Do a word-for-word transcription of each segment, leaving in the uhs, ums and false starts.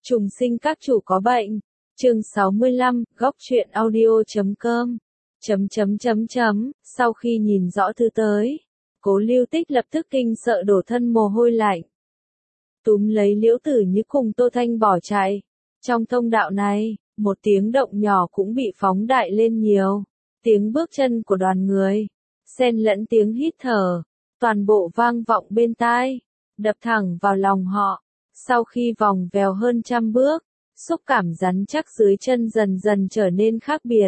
Trùng sinh các chủ có bệnh. Chương sáu mươi lăm, góc truyện audio chấm com. Chấm chấm chấm chấm, sau khi nhìn rõ thư tới, Cố Lưu Tích lập tức kinh sợ đổ thân mồ hôi lạnh. Túm lấy Liễu Tử Như cùng Tô Thanh bỏ chạy. Trong thông đạo này, một tiếng động nhỏ cũng bị phóng đại lên nhiều. Tiếng bước chân của đoàn người, xen lẫn tiếng hít thở, toàn bộ vang vọng bên tai, đập thẳng vào lòng họ. Sau khi vòng vèo hơn trăm bước, xúc cảm rắn chắc dưới chân dần dần trở nên khác biệt.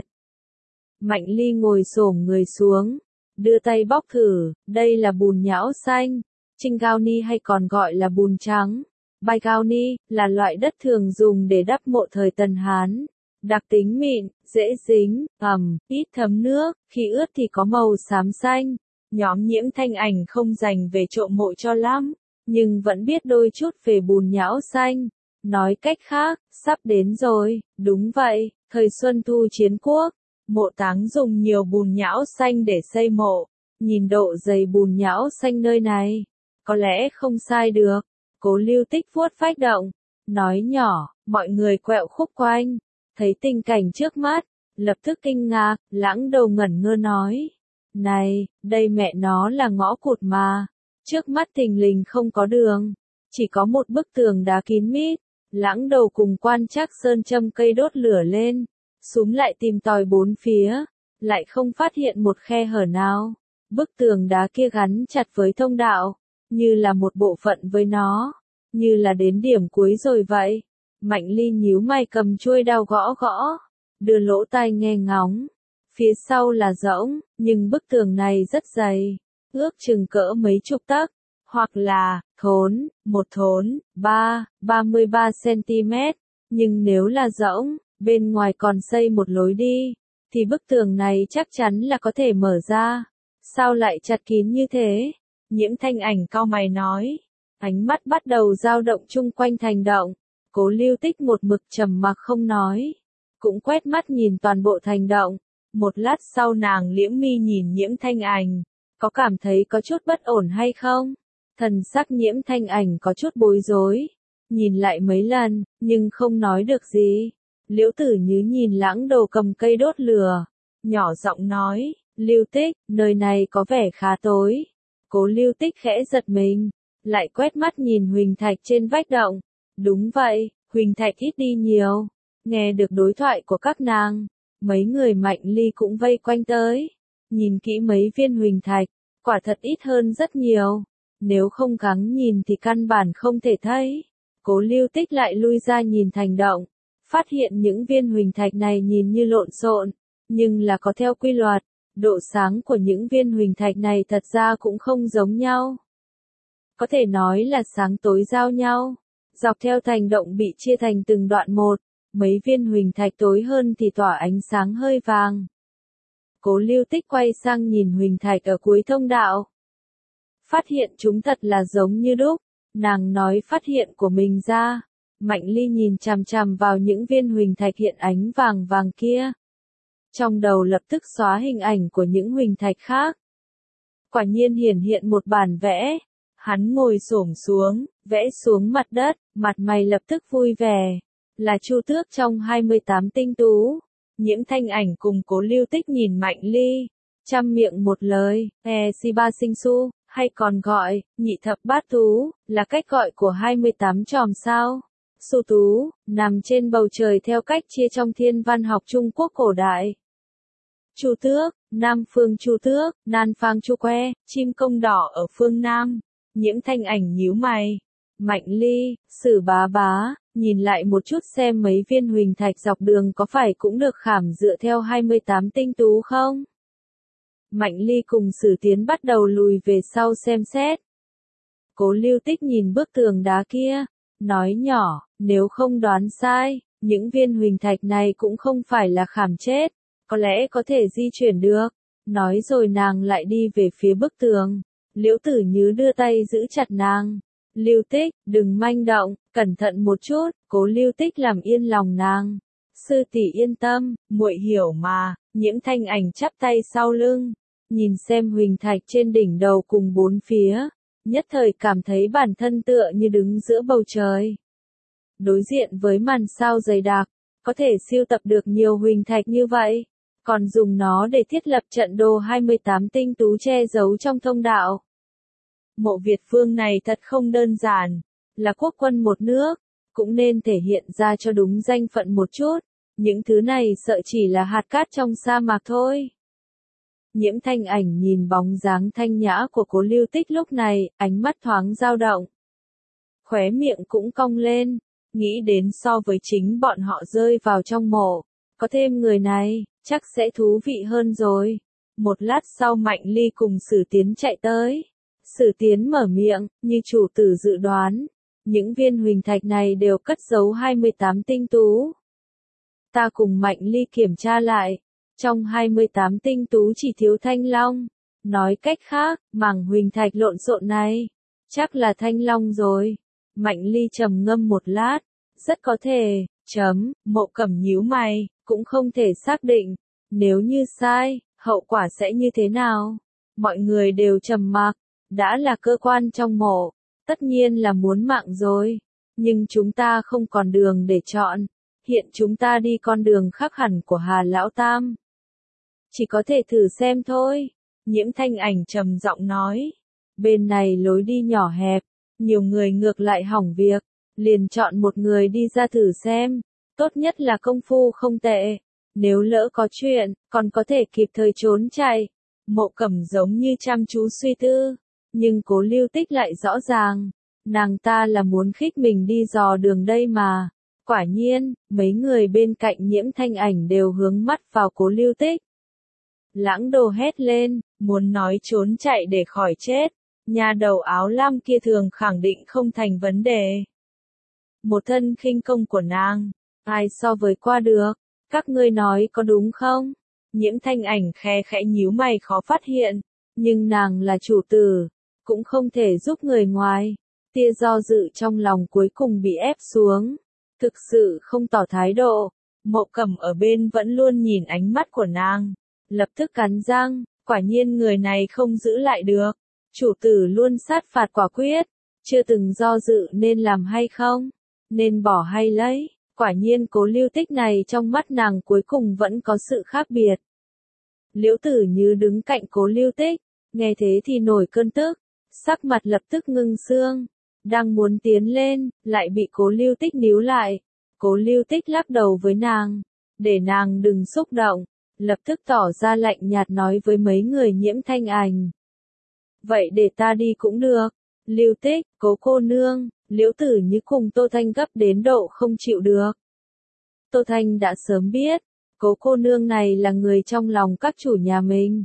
Mạnh Ly ngồi xổm người xuống, đưa tay bóc thử, đây là bùn nhão xanh, Trinh Gao Ni hay còn gọi là bùn trắng. Bai Gao Ni là loại đất thường dùng để đắp mộ thời Tần Hán. Đặc tính mịn, dễ dính, ẩm, ít thấm nước, khi ướt thì có màu xám xanh. Nhóm Nhiễm Thanh Ảnh không dành về trộm mộ cho lắm, nhưng vẫn biết đôi chút về bùn nhão xanh. Nói cách khác, sắp đến rồi, đúng vậy, thời Xuân Thu Chiến Quốc, mộ táng dùng nhiều bùn nhão xanh để xây mộ. Nhìn độ dày bùn nhão xanh nơi này, có lẽ không sai được. Cố Lưu Tích vuốt phách động, nói nhỏ, mọi người quẹo khúc quanh, thấy tình cảnh trước mắt, lập tức kinh ngạc, Lãng Đầu ngẩn ngơ nói. Này, đây mẹ nó là ngõ cụt mà. Trước mắt thình lình không có đường, chỉ có một bức tường đá kín mít. Lãng Đầu cùng Quan Trác Sơn châm cây đốt lửa lên, xúm lại tìm tòi bốn phía, lại không phát hiện một khe hở nào. Bức tường đá kia gắn chặt với thông đạo, như là một bộ phận với nó, như là đến điểm cuối rồi vậy. Mạnh Ly nhíu mày cầm chuôi đao gõ gõ, đưa lỗ tai nghe ngóng. Phía sau là rỗng, nhưng bức tường này rất dày, ước chừng cỡ mấy chục tấc, hoặc là thốn, một thốn, ba, ba mươi ba xăng-ti-mét. Nhưng nếu là rỗng, bên ngoài còn xây một lối đi, thì bức tường này chắc chắn là có thể mở ra. Sao lại chặt kín như thế? Nhiễm Thanh Ảnh cau mày nói. Ánh mắt bắt đầu dao động chung quanh thành động. Cố Lưu Tích một mực trầm mặc không nói, cũng quét mắt nhìn toàn bộ thành động. Một lát sau nàng liễm mi nhìn Nhiễm Thanh Ảnh, có cảm thấy có chút bất ổn hay không? Thần sắc Nhiễm Thanh Ảnh có chút bối rối, nhìn lại mấy lần, nhưng không nói được gì. Liễu Tử Như nhìn Lãng Đầu cầm cây đốt lửa, nhỏ giọng nói, Lưu Tích, nơi này có vẻ khá tối. Cố Lưu Tích khẽ giật mình, lại quét mắt nhìn huỳnh thạch trên vách động. Đúng vậy, huỳnh thạch ít đi nhiều. Nghe được đối thoại của các nàng, mấy người Mạnh Ly cũng vây quanh tới. Nhìn kỹ mấy viên huỳnh thạch, quả thật ít hơn rất nhiều. Nếu không gắng nhìn thì căn bản không thể thấy. Cố Lưu Tích lại lui ra nhìn thành động, phát hiện những viên huỳnh thạch này nhìn như lộn xộn, nhưng là có theo quy luật. Độ sáng của những viên huỳnh thạch này thật ra cũng không giống nhau. Có thể nói là sáng tối giao nhau. Dọc theo thành động bị chia thành từng đoạn một, mấy viên huỳnh thạch tối hơn thì tỏa ánh sáng hơi vàng. Cố Lưu Tích quay sang nhìn huỳnh thạch ở cuối thông đạo. Phát hiện chúng thật là giống như đúc, nàng nói phát hiện của mình ra. Mạnh Ly nhìn chằm chằm vào những viên huỳnh thạch hiện ánh vàng vàng kia. Trong đầu lập tức xóa hình ảnh của những huỳnh thạch khác. Quả nhiên hiển hiện một bản vẽ. Hắn ngồi xổm xuống, vẽ xuống mặt đất, mặt mày lập tức vui vẻ. Là Chu Tước trong hai mươi tám tinh tú. Nhiễm Thanh Ảnh cùng Cố Lưu Tích nhìn Mạnh Ly, chăm miệng một lời, e si ba sinh su, hay còn gọi, nhị thập bát tú, là cách gọi của hai mươi tám chòm sao. Su tú, nằm trên bầu trời theo cách chia trong thiên văn học Trung Quốc cổ đại. Chu Tước, Nam phương Chu Tước, Nan Phang Chu Que, chim công đỏ ở phương Nam. Nhiễm Thanh Ảnh nhíu mày. Mạnh Ly, Sử bá bá, nhìn lại một chút xem mấy viên huỳnh thạch dọc đường có phải cũng được khảm dựa theo hai mươi tám tinh tú không? Mạnh Ly cùng Sử Tiến bắt đầu lùi về sau xem xét. Cố Lưu Tích nhìn bức tường đá kia, nói nhỏ, nếu không đoán sai, những viên huỳnh thạch này cũng không phải là khảm chết, có lẽ có thể di chuyển được. Nói rồi nàng lại đi về phía bức tường. Liễu Tử Như đưa tay giữ chặt nàng. Lưu Tích, đừng manh động, cẩn thận một chút. Cố Lưu Tích làm yên lòng nàng. Sư tỷ yên tâm, muội hiểu mà. Nhiễm Thanh Ảnh chắp tay sau lưng, nhìn xem huỳnh thạch trên đỉnh đầu cùng bốn phía, nhất thời cảm thấy bản thân tựa như đứng giữa bầu trời. Đối diện với màn sao dày đặc, có thể sưu tập được nhiều huỳnh thạch như vậy, còn dùng nó để thiết lập trận đồ hai mươi tám tinh tú che giấu trong thông đạo. Mộ Việt Vương này thật không đơn giản, là quốc quân một nước, cũng nên thể hiện ra cho đúng danh phận một chút, những thứ này sợ chỉ là hạt cát trong sa mạc thôi. Nhiễm Thanh Ảnh nhìn bóng dáng thanh nhã của Cố Lưu Tích lúc này, ánh mắt thoáng dao động. Khóe miệng cũng cong lên, nghĩ đến so với chính bọn họ rơi vào trong mộ, có thêm người này, chắc sẽ thú vị hơn rồi. Một lát sau Mạnh Ly cùng Sử Tiến chạy tới. Sử Tiến mở miệng, như chủ tử dự đoán, những viên huỳnh thạch này đều cất giấu hai mươi tám tinh tú. Ta cùng Mạnh Ly kiểm tra lại, trong hai mươi tám tinh tú chỉ thiếu thanh long. Nói cách khác, mảng huỳnh thạch lộn xộn này, chắc là thanh long rồi. Mạnh Ly trầm ngâm một lát, rất có thể, chấm, Mộ Cẩm nhíu mày, cũng không thể xác định, nếu như sai, hậu quả sẽ như thế nào? Mọi người đều trầm mặc, đã là cơ quan trong mộ, tất nhiên là muốn mạng rồi, nhưng chúng ta không còn đường để chọn, hiện chúng ta đi con đường khác hẳn của Hà Lão Tam. Chỉ có thể thử xem thôi, Nhiễm Thanh Ảnh trầm giọng nói, bên này lối đi nhỏ hẹp, nhiều người ngược lại hỏng việc, liền chọn một người đi ra thử xem, tốt nhất là công phu không tệ, nếu lỡ có chuyện, còn có thể kịp thời trốn chạy. Mộ Cẩm giống như chăm chú suy tư, nhưng Cố Lưu Tích lại rõ ràng, nàng ta là muốn khích mình đi dò đường đây mà. Quả nhiên, mấy người bên cạnh Nhiễm Thanh Ảnh đều hướng mắt vào Cố Lưu Tích. Lãng Đồ hét lên, muốn nói trốn chạy để khỏi chết, nhà đầu áo lam kia thường khẳng định không thành vấn đề. Một thân khinh công của nàng, ai so với qua được, các ngươi nói có đúng không? Nhiễm Thanh Ảnh khe khẽ nhíu mày khó phát hiện, nhưng nàng là chủ tử, cũng không thể giúp người ngoài. Tia do dự trong lòng cuối cùng bị ép xuống, thực sự không tỏ thái độ. Mộ Cẩm ở bên vẫn luôn nhìn ánh mắt của nàng, lập tức cắn răng, quả nhiên người này không giữ lại được. Chủ tử luôn sát phạt quả quyết, chưa từng do dự nên làm hay không, nên bỏ hay lấy. Quả nhiên Cố Lưu Tích này trong mắt nàng cuối cùng vẫn có sự khác biệt. Liễu Tử Như đứng cạnh Cố Lưu Tích, nghe thế thì nổi cơn tức, sắc mặt lập tức ngưng xương, đang muốn tiến lên, lại bị Cố Lưu Tích níu lại. Cố Lưu Tích lắc đầu với nàng, để nàng đừng xúc động, lập tức tỏ ra lạnh nhạt nói với mấy người Nhiễm Thanh Ảnh. Vậy để ta đi cũng được. Lưu Tích, Cố cô nương, Liễu Tử Như cùng Tô Thanh gấp đến độ không chịu được. Tô Thanh đã sớm biết, Cố cô nương này là người trong lòng các chủ nhà mình.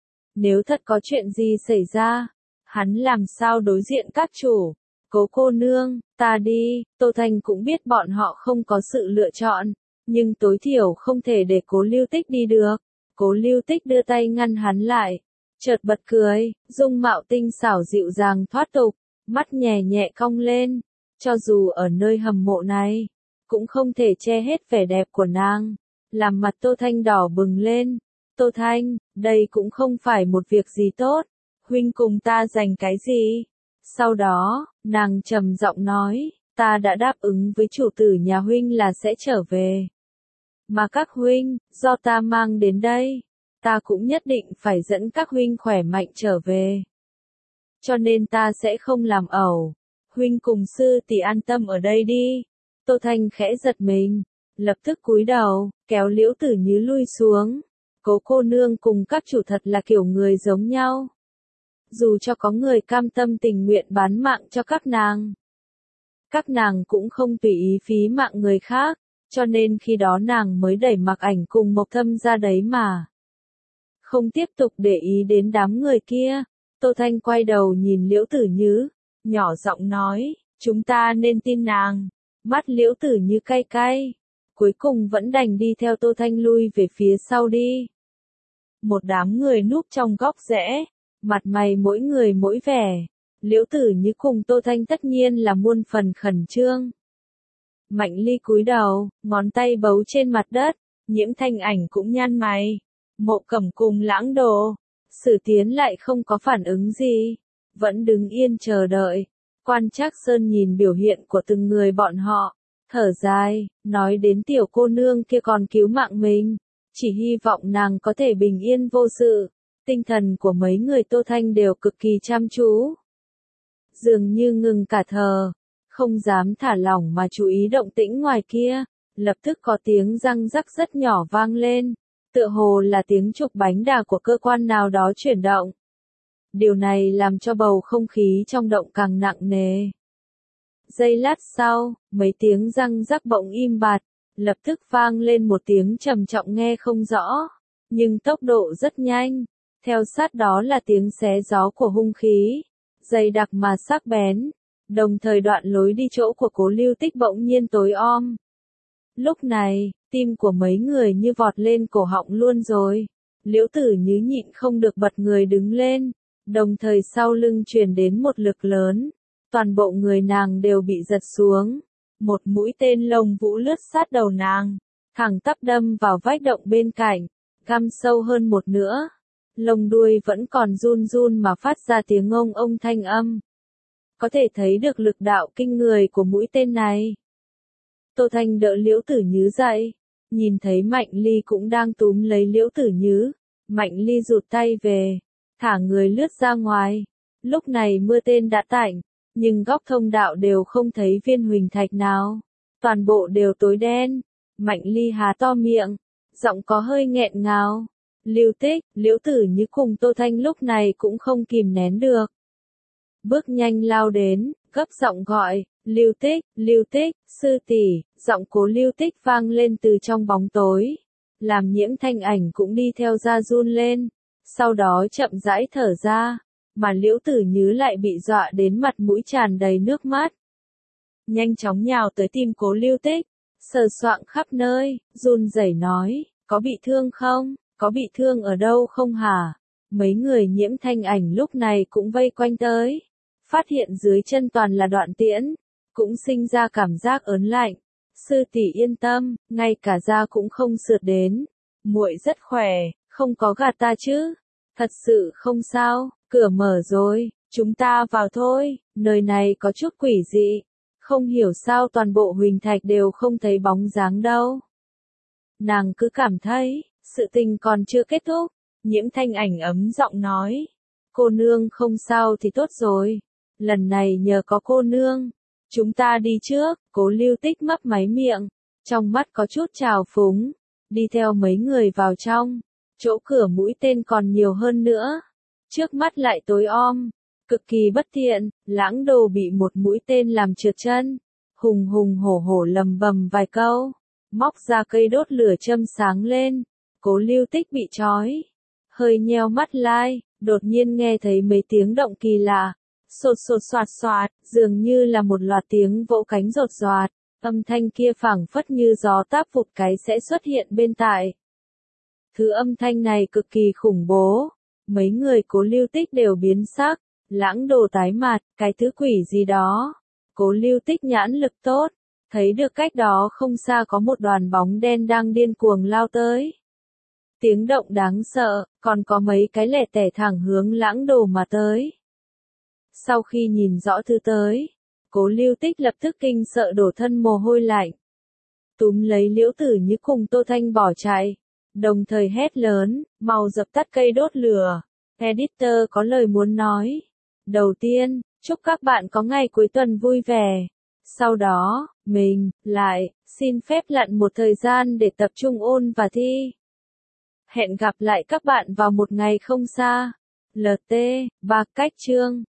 Nếu thật có chuyện gì xảy ra, hắn làm sao đối diện các chủ. Cố cô nương, ta đi. Tô Thanh cũng biết bọn họ không có sự lựa chọn, nhưng tối thiểu không thể để Cố Lưu Tích đi được. Cố Lưu Tích đưa tay ngăn hắn lại, chợt bật cười, dung mạo tinh xảo dịu dàng thoát tục, mắt nhẹ nhẹ cong lên, cho dù ở nơi hầm mộ này, cũng không thể che hết vẻ đẹp của nàng, làm mặt Tô Thanh đỏ bừng lên. Tô Thanh, đây cũng không phải một việc gì tốt, huynh cùng ta giành cái gì? Sau đó, nàng trầm giọng nói, ta đã đáp ứng với chủ tử nhà huynh là sẽ trở về. Mà các huynh, do ta mang đến đây, ta cũng nhất định phải dẫn các huynh khỏe mạnh trở về. Cho nên ta sẽ không làm ẩu. Huynh cùng sư tỷ an tâm ở đây đi. Tô Thanh khẽ giật mình, lập tức cúi đầu, kéo Liễu Tử Như lui xuống. Cố cô nương cùng các chủ thật là kiểu người giống nhau. Dù cho có người cam tâm tình nguyện bán mạng cho các nàng, các nàng cũng không tùy ý phí mạng người khác, cho nên khi đó nàng mới đẩy Mặc Ảnh cùng Mộc Thâm ra đấy mà. Không tiếp tục để ý đến đám người kia, Tô Thanh quay đầu nhìn Liễu Tử Như, nhỏ giọng nói, chúng ta nên tin nàng. Mắt Liễu Tử Như cay cay, cuối cùng vẫn đành đi theo Tô Thanh lui về phía sau đi. Một đám người núp trong góc rẽ, mặt mày mỗi người mỗi vẻ. Liễu Tử Như cùng Tô Thanh tất nhiên là muôn phần khẩn trương. Mạnh Ly cúi đầu, ngón tay bấu trên mặt đất, Nhiễm Thanh Ảnh cũng nhăn mày. Mộ Cẩm cùng Lãng Đồ, Sử Tiến lại không có phản ứng gì, vẫn đứng yên chờ đợi. Quan Trác Sơn nhìn biểu hiện của từng người bọn họ, thở dài, nói đến tiểu cô nương kia còn cứu mạng mình, chỉ hy vọng nàng có thể bình yên vô sự. Tinh thần của mấy người Tô Thanh đều cực kỳ chăm chú. Dường như ngừng cả thở, không dám thả lỏng mà chú ý động tĩnh ngoài kia, lập tức có tiếng răng rắc rất nhỏ vang lên, tựa hồ là tiếng trục bánh đà của cơ quan nào đó chuyển động. Điều này làm cho bầu không khí trong động càng nặng nề. Giây lát sau, mấy tiếng răng rắc bỗng im bặt, lập tức vang lên một tiếng trầm trọng nghe không rõ, nhưng tốc độ rất nhanh. Theo sát đó là tiếng xé gió của hung khí, dày đặc mà sắc bén, đồng thời đoạn lối đi chỗ của Cố Lưu Tích bỗng nhiên tối om. Lúc này, tim của mấy người như vọt lên cổ họng luôn rồi. Liễu Tử Như nhịn không được bật người đứng lên, đồng thời sau lưng truyền đến một lực lớn, toàn bộ người nàng đều bị giật xuống. Một mũi tên lông vũ lướt sát đầu nàng, thẳng tắp đâm vào vách động bên cạnh, găm sâu hơn một nữa. Lông đuôi vẫn còn run run mà phát ra tiếng ông ông thanh âm. Có thể thấy được lực đạo kinh người của mũi tên này. Tô Thanh đỡ Liễu Tử Như dậy, nhìn thấy Mạnh Ly cũng đang túm lấy Liễu Tử Như. Mạnh Ly rụt tay về, thả người lướt ra ngoài. Lúc này mưa tên đã tạnh, nhưng góc thông đạo đều không thấy viên huỳnh thạch nào. Toàn bộ đều tối đen. Mạnh Ly há to miệng, giọng có hơi nghẹn ngào. Lưu Tích, Liễu Tử Như cùng Tô Thanh lúc này cũng không kìm nén được. Bước nhanh lao đến, gấp giọng gọi, Lưu Tích, Lưu Tích, sư tỷ. Giọng Cố Lưu Tích vang lên từ trong bóng tối, làm Nhiễm Thanh Ảnh cũng đi theo ra run lên, sau đó chậm rãi thở ra, mà Liễu Tử Như lại bị dọa đến mặt mũi tràn đầy nước mắt. Nhanh chóng nhào tới tim Cố Lưu Tích, sờ soạng khắp nơi, run rẩy nói, có bị thương không? Có bị thương ở đâu không hả? Mấy người Nhiễm Thanh Ảnh lúc này cũng vây quanh tới, phát hiện dưới chân toàn là đoạn tiễn, cũng sinh ra cảm giác ớn lạnh. Sư tỷ yên tâm, ngay cả da cũng không sượt đến, muội rất khỏe, không có gạt ta chứ? Thật sự không sao, cửa mở rồi, chúng ta vào thôi. Nơi này có chút quỷ dị, không hiểu sao toàn bộ huỳnh thạch đều không thấy bóng dáng đâu. Nàng cứ cảm thấy sự tình còn chưa kết thúc. Nhiễm Thanh Ảnh ấm giọng nói, cô nương không sao thì tốt rồi, lần này nhờ có cô nương, chúng ta đi trước. Cố Lưu Tích mấp máy miệng, trong mắt có chút trào phúng, đi theo mấy người vào trong, chỗ cửa mũi tên còn nhiều hơn nữa, trước mắt lại tối om, cực kỳ bất tiện. Lãng Đồ bị một mũi tên làm trượt chân, hùng hùng hổ hổ lầm bầm vài câu, móc ra cây đốt lửa châm sáng lên. Cố Lưu Tích bị trói, hơi nheo mắt lai, đột nhiên nghe thấy mấy tiếng động kỳ lạ, sột sột soạt soạt, dường như là một loạt tiếng vỗ cánh rột roạt, âm thanh kia phảng phất như gió táp vụt cái sẽ xuất hiện bên tai. Thứ âm thanh này cực kỳ khủng bố, mấy người Cố Lưu Tích đều biến sắc, Lãng Đồ tái mặt, cái thứ quỷ gì đó. Cố Lưu Tích nhãn lực tốt, thấy được cách đó không xa có một đoàn bóng đen đang điên cuồng lao tới. Tiếng động đáng sợ, còn có mấy cái lẻ tẻ thẳng hướng Lãng Đồ mà tới. Sau khi nhìn rõ thứ tới, Cố Lưu Tích lập tức kinh sợ đổ thân mồ hôi lạnh. Túm lấy Liễu Tử Như cùng Tô Thanh bỏ chạy, đồng thời hét lớn, mau dập tắt cây đốt lửa. Editor có lời muốn nói. Đầu tiên, chúc các bạn có ngày cuối tuần vui vẻ. Sau đó, mình, lại, xin phép lặn một thời gian để tập trung ôn và thi. Hẹn gặp lại các bạn vào một ngày không xa. lờ tê, ba cách chương.